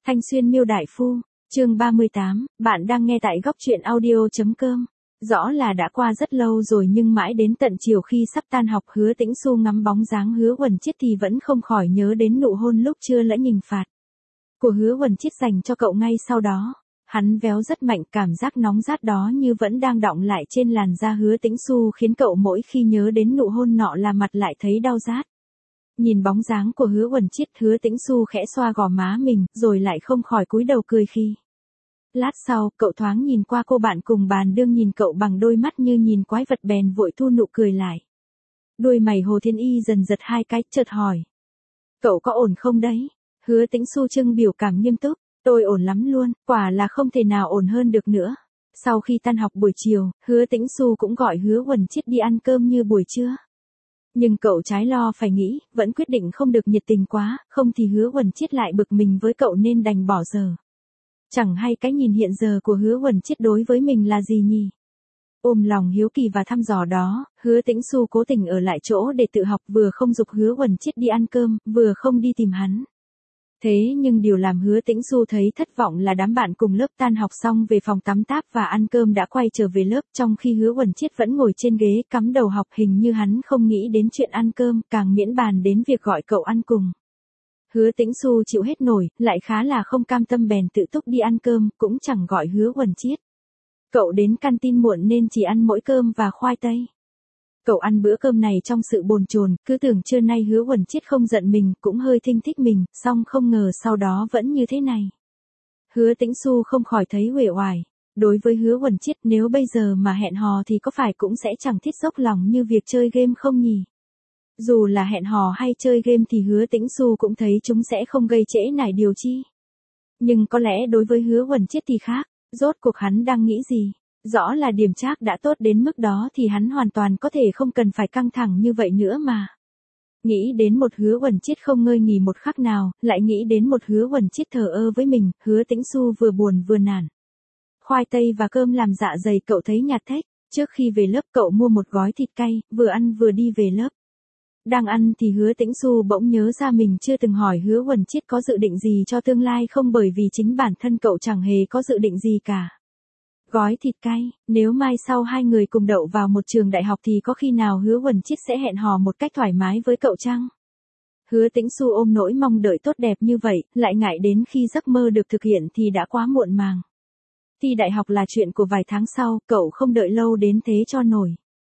Thanh Xuyên Miêu Đại Phu, chương 38, bạn đang nghe tại góc truyện audio.com. Rõ là đã qua rất lâu rồi nhưng mãi đến tận chiều khi sắp tan học Hứa Tĩnh Xu ngắm bóng dáng Hứa Huẩn Chiết thì vẫn không khỏi nhớ đến nụ hôn lúc trưa lẫn hình phạt của Hứa Huẩn Chiết dành cho cậu ngay sau đó. Hắn véo rất mạnh, cảm giác nóng rát đó như vẫn đang đọng lại trên làn da Hứa Tĩnh Xu khiến cậu mỗi khi nhớ đến nụ hôn nọ là mặt lại thấy đau rát. Nhìn bóng dáng của Hứa Huẩn Chiết, Hứa Tĩnh Xu khẽ xoa gò má mình, rồi lại không khỏi cúi đầu cười khi. Lát sau, cậu thoáng nhìn qua cô bạn cùng bàn đương nhìn cậu bằng đôi mắt như nhìn quái vật bèn vội thu nụ cười lại. Đuôi mày Hồ Thiên Y dần giật hai cái, chợt hỏi. Cậu có ổn không đấy? Hứa Tĩnh Xu trưng biểu cảm nghiêm túc. Tôi ổn lắm luôn, quả là không thể nào ổn hơn được nữa. Sau khi tan học buổi chiều, Hứa Tĩnh Xu cũng gọi Hứa Huẩn Chiết đi ăn cơm như buổi trưa. Nhưng cậu trái lo phải nghĩ, vẫn quyết định không được nhiệt tình quá, không thì Hứa Huẩn Chiết lại bực mình với cậu nên đành bỏ giờ. Chẳng hay cái nhìn hiện giờ của Hứa Huẩn Chiết đối với mình là gì nhỉ? Ôm lòng hiếu kỳ và thăm dò đó, Hứa Tĩnh Xu cố tình ở lại chỗ để tự học, vừa không giục Hứa Huẩn Chiết đi ăn cơm, vừa không đi tìm hắn. Thế nhưng điều làm Hứa Tĩnh Xu thấy thất vọng là đám bạn cùng lớp tan học xong về phòng tắm táp và ăn cơm đã quay trở về lớp, trong khi Hứa Huẩn Chiết vẫn ngồi trên ghế cắm đầu học, hình như hắn không nghĩ đến chuyện ăn cơm, càng miễn bàn đến việc gọi cậu ăn cùng. Hứa Tĩnh Xu chịu hết nổi, lại khá là không cam tâm bèn tự túc đi ăn cơm, cũng chẳng gọi Hứa Huẩn Chiết. Cậu đến canteen muộn nên chỉ ăn mỗi cơm và khoai tây. Cậu ăn bữa cơm này trong sự bồn chồn, cứ tưởng trưa nay Hứa Huẩn Chiết không giận mình, cũng hơi thinh thích mình, song không ngờ sau đó vẫn như thế này. Hứa Tĩnh Xu không khỏi thấy uể oải. Đối với Hứa Huẩn Chiết, nếu bây giờ mà hẹn hò thì có phải cũng sẽ chẳng thiết dốc lòng như việc chơi game không nhỉ? Dù là hẹn hò hay chơi game thì Hứa Tĩnh Xu cũng thấy chúng sẽ không gây trễ nải điều chi. Nhưng có lẽ đối với Hứa Huẩn Chiết thì khác, rốt cuộc hắn đang nghĩ gì? Rõ là điểm trác đã tốt đến mức đó thì hắn hoàn toàn có thể không cần phải căng thẳng như vậy nữa mà. Nghĩ đến một Hứa Huẩn Chiết không ngơi nghỉ một khắc nào, lại nghĩ đến một Hứa Huẩn Chiết thờ ơ với mình, Hứa Tĩnh Xu vừa buồn vừa nản. Khoai tây và cơm làm dạ dày cậu thấy nhạt thếch. Trước khi về lớp cậu mua một gói thịt cay, vừa ăn vừa đi về lớp. Đang ăn thì Hứa Tĩnh Xu bỗng nhớ ra mình chưa từng hỏi Hứa Huẩn Chiết có dự định gì cho tương lai không, bởi vì chính bản thân cậu chẳng hề có dự định gì cả. Gói thịt cay, nếu mai sau hai người cùng đậu vào một trường đại học thì có khi nào Hứa Huẩn Chiết sẽ hẹn hò một cách thoải mái với cậu chăng? Hứa Tĩnh Xu ôm nỗi mong đợi tốt đẹp như vậy, lại ngại đến khi giấc mơ được thực hiện thì đã quá muộn màng. Thi đại học là chuyện của vài tháng sau, cậu không đợi lâu đến thế cho nổi.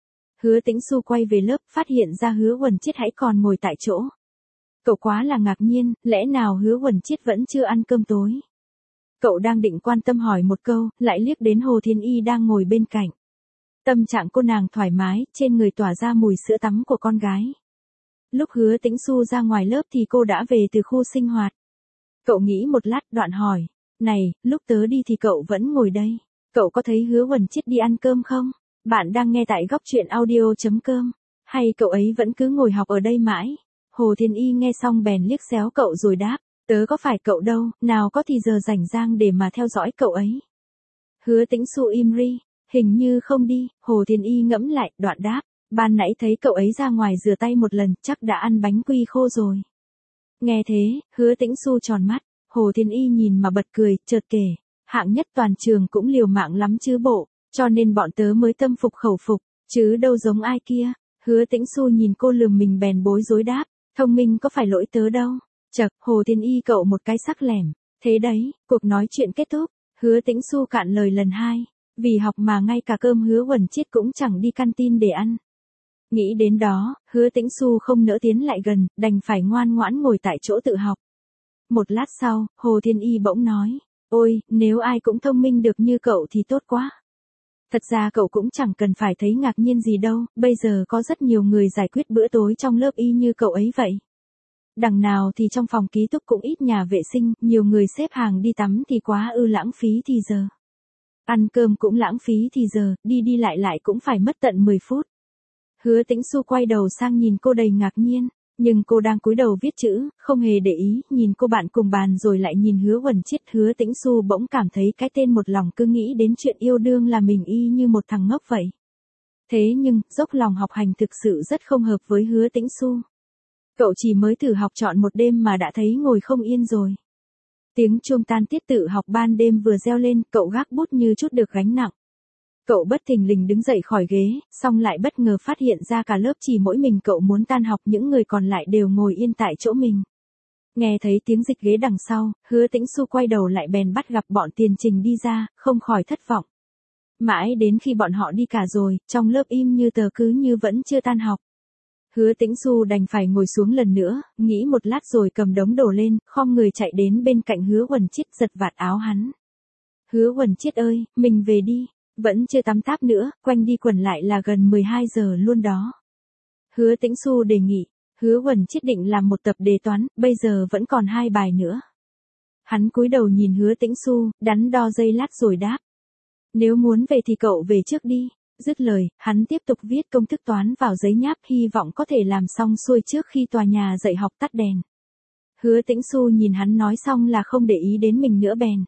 Hứa Tĩnh Xu quay về lớp, phát hiện ra Hứa Huẩn Chiết hãy còn ngồi tại chỗ. Cậu quá là ngạc nhiên, lẽ nào Hứa Huẩn Chiết vẫn chưa ăn cơm tối? Cậu đang định quan tâm hỏi một câu, lại liếc đến Hồ Thiên Y đang ngồi bên cạnh. Tâm trạng cô nàng thoải mái, trên người tỏa ra mùi sữa tắm của con gái. Lúc Hứa Tĩnh Xu ra ngoài lớp thì cô đã về từ khu sinh hoạt. Cậu nghĩ một lát, đoạn hỏi. Này, lúc tớ đi thì cậu vẫn ngồi đây. Cậu có thấy Hứa Huẩn Chiết đi ăn cơm không? Bạn đang nghe tại góc truyện audio.com. Hay cậu ấy vẫn cứ ngồi học ở đây mãi? Hồ Thiên Y nghe xong bèn liếc xéo cậu rồi đáp. Tớ có phải cậu đâu, nào có thì giờ rảnh rang để mà theo dõi cậu ấy. Hứa Tĩnh Xu im ri, hình như không đi, Hồ Thiên Y ngẫm lại, đoạn đáp. Ban nãy thấy cậu ấy ra ngoài rửa tay một lần, chắc đã ăn bánh quy khô rồi. Nghe thế, Hứa Tĩnh Xu tròn mắt, Hồ Thiên Y nhìn mà bật cười, chợt kể. Hạng nhất toàn trường cũng liều mạng lắm chứ bộ, cho nên bọn tớ mới tâm phục khẩu phục, chứ đâu giống ai kia. Hứa Tĩnh Xu nhìn cô lườm mình bèn bối rối đáp. Thông minh có phải lỗi tớ đâu. Chậc, Hồ Thiên Y cậu một cái sắc lẻm. Thế đấy, cuộc nói chuyện kết thúc. Hứa Tĩnh Xu cạn lời lần hai. Vì học mà ngay cả cơm Hứa Huẩn Chiết cũng chẳng đi canteen để ăn. Nghĩ đến đó, Hứa Tĩnh Xu không nỡ tiến lại gần, đành phải ngoan ngoãn ngồi tại chỗ tự học. Một lát sau, Hồ Thiên Y bỗng nói. Ôi, nếu ai cũng thông minh được như cậu thì tốt quá. Thật ra cậu cũng chẳng cần phải thấy ngạc nhiên gì đâu, bây giờ có rất nhiều người giải quyết bữa tối trong lớp y như cậu ấy vậy. Đằng nào thì trong phòng ký túc cũng ít nhà vệ sinh, nhiều người xếp hàng đi tắm thì quá lãng phí thì giờ. Ăn cơm cũng lãng phí thì giờ, đi đi lại lại cũng phải mất tận 10 phút. Hứa Tĩnh Xu quay đầu sang nhìn cô đầy ngạc nhiên, nhưng cô đang cúi đầu viết chữ, không hề để ý, nhìn cô bạn cùng bàn rồi lại nhìn Hứa Huẩn Chiết. Hứa Tĩnh Xu bỗng cảm thấy cái tên một lòng cứ nghĩ đến chuyện yêu đương là mình y như một thằng ngốc vậy. Thế nhưng, dốc lòng học hành thực sự rất không hợp với Hứa Tĩnh Xu. Cậu chỉ mới thử học trọn một đêm mà đã thấy ngồi không yên rồi. Tiếng chuông tan tiết tự học ban đêm vừa reo lên, cậu gác bút như chút được gánh nặng. Cậu bất thình lình đứng dậy khỏi ghế, xong lại bất ngờ phát hiện ra cả lớp chỉ mỗi mình cậu muốn tan học, những người còn lại đều ngồi yên tại chỗ mình. Nghe thấy tiếng dịch ghế đằng sau, Hứa Tĩnh Xu quay đầu lại bèn bắt gặp bọn Tiền Trình đi ra, không khỏi thất vọng. Mãi đến khi bọn họ đi cả rồi, trong lớp im như tờ cứ như vẫn chưa tan học. Hứa Tĩnh Xu đành phải ngồi xuống lần nữa, nghĩ một lát rồi cầm đống đồ lên, khom người chạy đến bên cạnh Hứa Uẩn Chiết giật vạt áo hắn. Hứa Uẩn Chiết ơi, mình về đi, vẫn chưa tắm táp nữa, quanh đi quẩn lại là gần 12 giờ luôn đó. Hứa Tĩnh Xu đề nghị, Hứa Uẩn Chiết định làm một tập đề toán, bây giờ vẫn còn 2 bài nữa. Hắn cúi đầu nhìn Hứa Tĩnh Xu, đắn đo giây lát rồi đáp. Nếu muốn về thì cậu về trước đi. Dứt lời, hắn tiếp tục viết công thức toán vào giấy nháp, hy vọng có thể làm xong xuôi trước khi tòa nhà dạy học tắt đèn. Hứa Tĩnh Xu nhìn hắn nói xong là không để ý đến mình nữa bèn.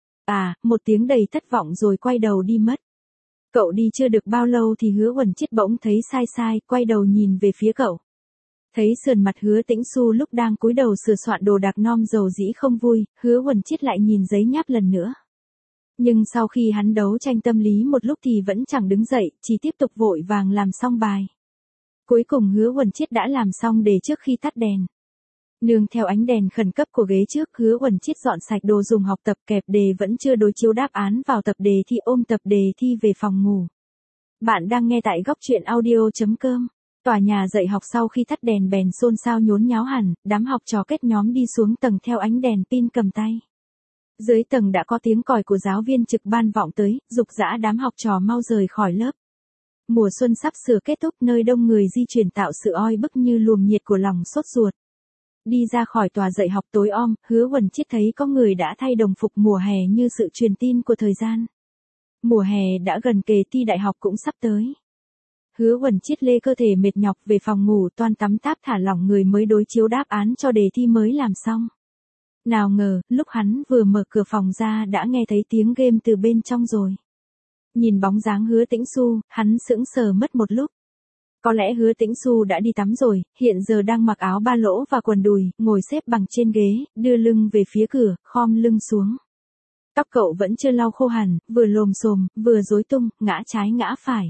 Một tiếng đầy thất vọng rồi quay đầu đi mất. Cậu đi chưa được bao lâu thì Hứa Uẩn Chiết bỗng thấy sai sai, quay đầu nhìn về phía cậu. Thấy sườn mặt Hứa Tĩnh Xu lúc đang cúi đầu sửa soạn đồ đạc nom dầu dĩ không vui, Hứa Uẩn Chiết lại nhìn giấy nháp lần nữa. Nhưng sau khi hắn đấu tranh tâm lý một lúc thì vẫn chẳng đứng dậy, chỉ tiếp tục vội vàng làm xong bài. Cuối cùng Hứa Uẩn Chiết đã làm xong đề trước khi tắt đèn. Nương theo ánh đèn khẩn cấp của ghế trước, Hứa Uẩn Chiết dọn sạch đồ dùng học tập, kẹp đề vẫn chưa đối chiếu đáp án vào tập đề thi, ôm tập đề thi về phòng ngủ. Bạn đang nghe tại góc truyện audio.com. Tòa nhà dạy học sau khi tắt đèn bèn xôn xao nhốn nháo hẳn, đám học trò kết nhóm đi xuống tầng theo ánh đèn pin cầm tay. Dưới tầng đã có tiếng còi của giáo viên trực ban vọng tới, giục giã đám học trò mau rời khỏi lớp. Mùa xuân sắp sửa kết thúc, nơi đông người di chuyển tạo sự oi bức như luồng nhiệt của lòng sốt ruột. Đi ra khỏi tòa dạy học tối om, Hứa Uẩn Chiết thấy có người đã thay đồng phục mùa hè như sự truyền tin của thời gian. Mùa hè đã gần kề, thi đại học cũng sắp tới. Hứa Uẩn Chiết lê cơ thể mệt nhọc về phòng ngủ, toan tắm táp thả lỏng người mới đối chiếu đáp án cho đề thi mới làm xong. Nào ngờ, lúc hắn vừa mở cửa phòng ra đã nghe thấy tiếng game từ bên trong rồi. Nhìn bóng dáng Hứa Tĩnh Xu, hắn sững sờ mất một lúc. Có lẽ Hứa Tĩnh Xu đã đi tắm rồi, hiện giờ đang mặc áo ba lỗ và quần đùi, ngồi xếp bằng trên ghế, đưa lưng về phía cửa, khom lưng xuống. Tóc cậu vẫn chưa lau khô hẳn, vừa lồm xồm, vừa rối tung, ngã trái ngã phải.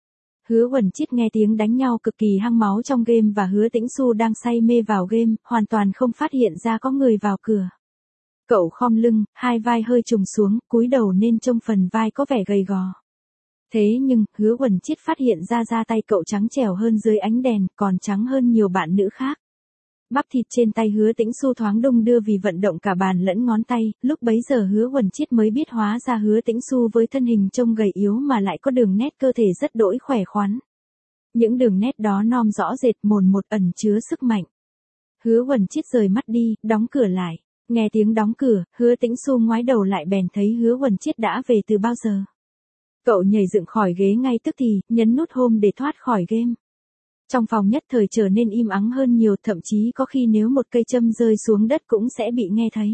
Hứa Uẩn Chiết nghe tiếng đánh nhau cực kỳ hăng máu trong game và Hứa Tĩnh Xu đang say mê vào game, hoàn toàn không phát hiện ra có người vào cửa. Cậu khom lưng, hai vai hơi trùng xuống, cúi đầu nên trông phần vai có vẻ gầy gò. Thế nhưng, Hứa Uẩn Chiết phát hiện ra tay cậu trắng trẻo hơn dưới ánh đèn, còn trắng hơn nhiều bạn nữ khác. Bắp thịt trên tay Hứa Tĩnh Xu thoáng đung đưa vì vận động cả bàn lẫn ngón tay, lúc bấy giờ Hứa Uẩn Chiết mới biết hóa ra Hứa Tĩnh Xu với thân hình trông gầy yếu mà lại có đường nét cơ thể rất đỗi khỏe khoắn. Những đường nét đó non rõ rệt, mồn một, ẩn chứa sức mạnh. Hứa Uẩn Chiết rời mắt đi, đóng cửa lại. Nghe tiếng đóng cửa, Hứa Tĩnh Xu ngoái đầu lại bèn thấy Hứa Uẩn Chiết đã về từ bao giờ. Cậu nhảy dựng khỏi ghế ngay tức thì, nhấn nút home để thoát khỏi game. Trong phòng nhất thời trở nên im ắng hơn nhiều, thậm chí có khi nếu một cây châm rơi xuống đất cũng sẽ bị nghe thấy.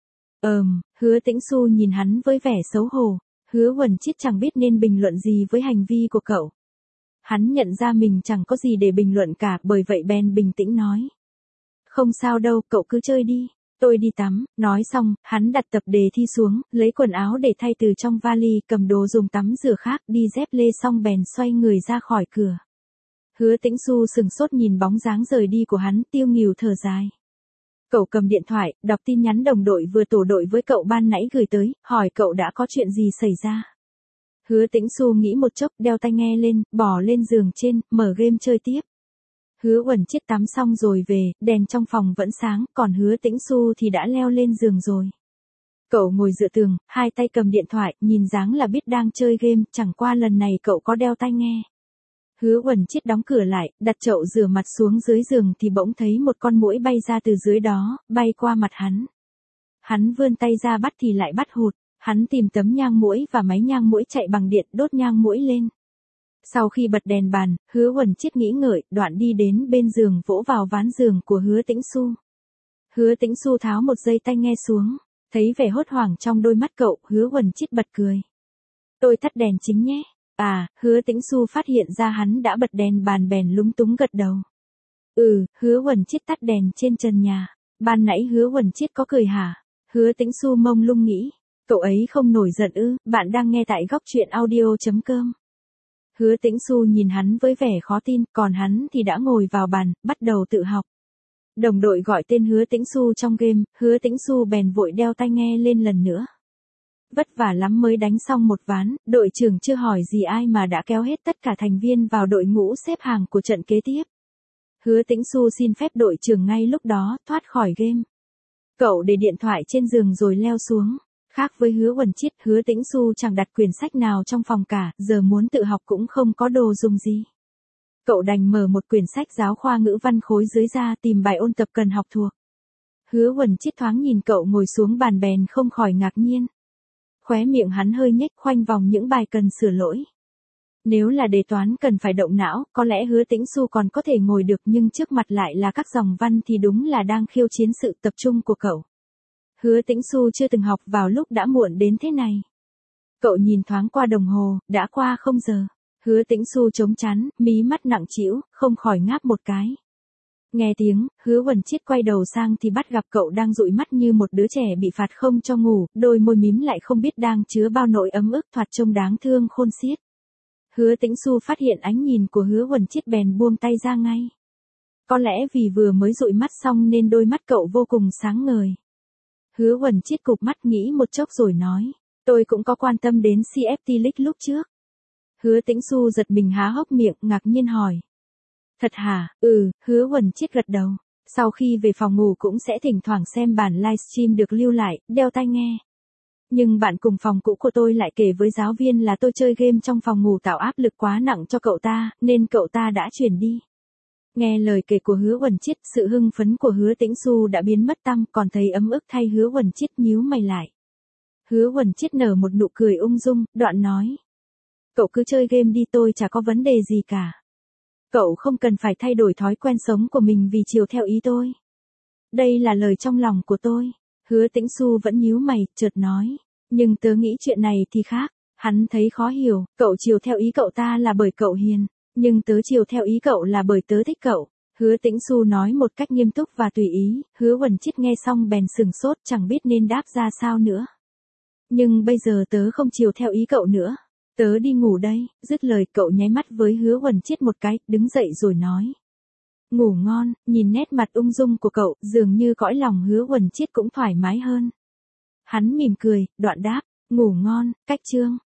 Hứa Tĩnh Xu nhìn hắn với vẻ xấu hổ. Hứa Uẩn Chiết chẳng biết nên bình luận gì với hành vi của cậu. Hắn nhận ra mình chẳng có gì để bình luận cả, bởi vậy bèn bình tĩnh nói. Không sao đâu, cậu cứ chơi đi. Tôi đi tắm. Nói xong, hắn đặt tập đề thi xuống, lấy quần áo để thay từ trong vali, cầm đồ dùng tắm rửa khác, đi dép lê xong bèn xoay người ra khỏi cửa. Hứa Tĩnh Xu sừng sốt nhìn bóng dáng rời đi của hắn, tiêu nghỉu thở dài. Cậu cầm điện thoại, đọc tin nhắn đồng đội vừa tổ đội với cậu ban nãy gửi tới, hỏi cậu đã có chuyện gì xảy ra. Hứa Tĩnh Xu nghĩ một chốc, đeo tai nghe lên, bỏ lên giường trên, mở game chơi tiếp. Hứa Uẩn Chiết tắm xong rồi về, đèn trong phòng vẫn sáng, còn Hứa Tĩnh Xu thì đã leo lên giường rồi. Cậu ngồi dựa tường, hai tay cầm điện thoại, nhìn dáng là biết đang chơi game, chẳng qua lần này cậu có đeo tai nghe. Hứa Uẩn Chiết đóng cửa lại, đặt chậu rửa mặt xuống dưới giường thì bỗng thấy một con muỗi bay ra từ dưới đó, bay qua mặt hắn. Hắn vươn tay ra bắt thì lại bắt hụt, hắn tìm tấm nhang muỗi và máy nhang muỗi chạy bằng điện, đốt nhang muỗi lên. Sau khi bật đèn bàn, Hứa Uẩn Chiết nghĩ ngợi, đoạn đi đến bên giường vỗ vào ván giường của Hứa Tĩnh Xu. Hứa Tĩnh Xu tháo một dây tai nghe xuống, thấy vẻ hốt hoảng trong đôi mắt cậu, Hứa Uẩn Chiết bật cười. Tôi tắt đèn chính nhé. Hứa Tĩnh Xu phát hiện ra hắn đã bật đèn bàn bèn lúng túng gật đầu. Hứa Uẩn Chiết tắt đèn trên trần nhà. Ban nãy Hứa Uẩn Chiết có cười hả? Hứa Tĩnh Xu mông lung nghĩ, cậu ấy không nổi giận ư? Bạn đang nghe tại góc truyện audio.com. Hứa Tĩnh Xu nhìn hắn với vẻ khó tin, còn hắn thì đã ngồi vào bàn, bắt đầu tự học. Đồng đội gọi tên Hứa Tĩnh Xu trong game, Hứa Tĩnh Xu bèn vội đeo tai nghe lên lần nữa. Vất vả lắm mới đánh xong một ván, đội trưởng chưa hỏi gì ai mà đã kéo hết tất cả thành viên vào đội ngũ xếp hàng của trận kế tiếp. Hứa Tĩnh Xu xin phép đội trưởng ngay lúc đó thoát khỏi game. Cậu để điện thoại trên giường rồi leo xuống. Khác với Hứa Uẩn Chiết, Hứa Tĩnh Xu chẳng đặt quyển sách nào trong phòng cả, giờ muốn tự học cũng không có đồ dùng gì. Cậu đành mở một quyển sách giáo khoa ngữ văn khối dưới ra tìm bài ôn tập cần học thuộc. Hứa Uẩn Chiết thoáng nhìn cậu ngồi xuống bàn bèn không khỏi ngạc nhiên. Khóe miệng hắn hơi nhếch khoanh vòng những bài cần sửa lỗi. Nếu là đề toán cần phải động não, có lẽ Hứa Tĩnh Xu còn có thể ngồi được, nhưng trước mặt lại là các dòng văn thì đúng là đang khiêu chiến sự tập trung của cậu. Hứa Tĩnh Xu chưa từng học vào lúc đã muộn đến thế này. Cậu nhìn thoáng qua đồng hồ, đã qua 0 giờ. Hứa Tĩnh Xu chống chán, mí mắt nặng trĩu, không khỏi ngáp một cái. Nghe tiếng, Hứa Uẩn Chiết quay đầu sang thì bắt gặp cậu đang dụi mắt như một đứa trẻ bị phạt không cho ngủ, đôi môi mím lại không biết đang chứa bao nỗi ấm ức, thoạt trông đáng thương khôn xiết. Hứa Tĩnh Xu phát hiện ánh nhìn của Hứa Uẩn Chiết bèn buông tay ra ngay. Có lẽ vì vừa mới dụi mắt xong nên đôi mắt cậu vô cùng sáng ngời. Hứa Uẩn Chiết cụp mắt nghĩ một chốc rồi nói, tôi cũng có quan tâm đến CFT League lúc trước. Hứa Tĩnh Xu giật mình há hốc miệng, ngạc nhiên hỏi. Thật hả? Hứa Uẩn Chiết gật đầu. Sau khi về phòng ngủ cũng sẽ thỉnh thoảng xem bản livestream được lưu lại, đeo tai nghe. Nhưng bạn cùng phòng cũ của tôi lại kể với giáo viên là tôi chơi game trong phòng ngủ tạo áp lực quá nặng cho cậu ta, nên cậu ta đã chuyển đi. Nghe lời kể của Hứa Uẩn Chiết, sự hưng phấn của Hứa Tĩnh Xu đã biến mất tăm, còn thấy ấm ức thay Hứa Uẩn Chiết nhíu mày lại. Hứa Uẩn Chiết nở một nụ cười ung dung, đoạn nói. Cậu cứ chơi game đi, tôi chả có vấn đề gì cả. Cậu không cần phải thay đổi thói quen sống của mình vì chiều theo ý tôi. Đây là lời trong lòng của tôi. Hứa Tĩnh Xu vẫn nhíu mày, chợt nói. Nhưng tớ nghĩ chuyện này thì khác. Hắn thấy khó hiểu, cậu chiều theo ý cậu ta là bởi cậu hiền. Nhưng tớ chiều theo ý cậu là bởi tớ thích cậu. Hứa Tĩnh Xu nói một cách nghiêm túc và tùy ý. Hứa Uẩn Chiết nghe xong bèn sừng sốt, chẳng biết nên đáp ra sao nữa. Nhưng bây giờ tớ không chiều theo ý cậu nữa. Tớ đi ngủ đây. Dứt lời cậu nháy mắt với Hứa Uẩn Chiết một cái, đứng dậy rồi nói. Ngủ ngon. Nhìn nét mặt ung dung của cậu, dường như cõi lòng Hứa Uẩn Chiết cũng thoải mái hơn. Hắn mỉm cười, đoạn đáp. Ngủ ngon. Cách chương.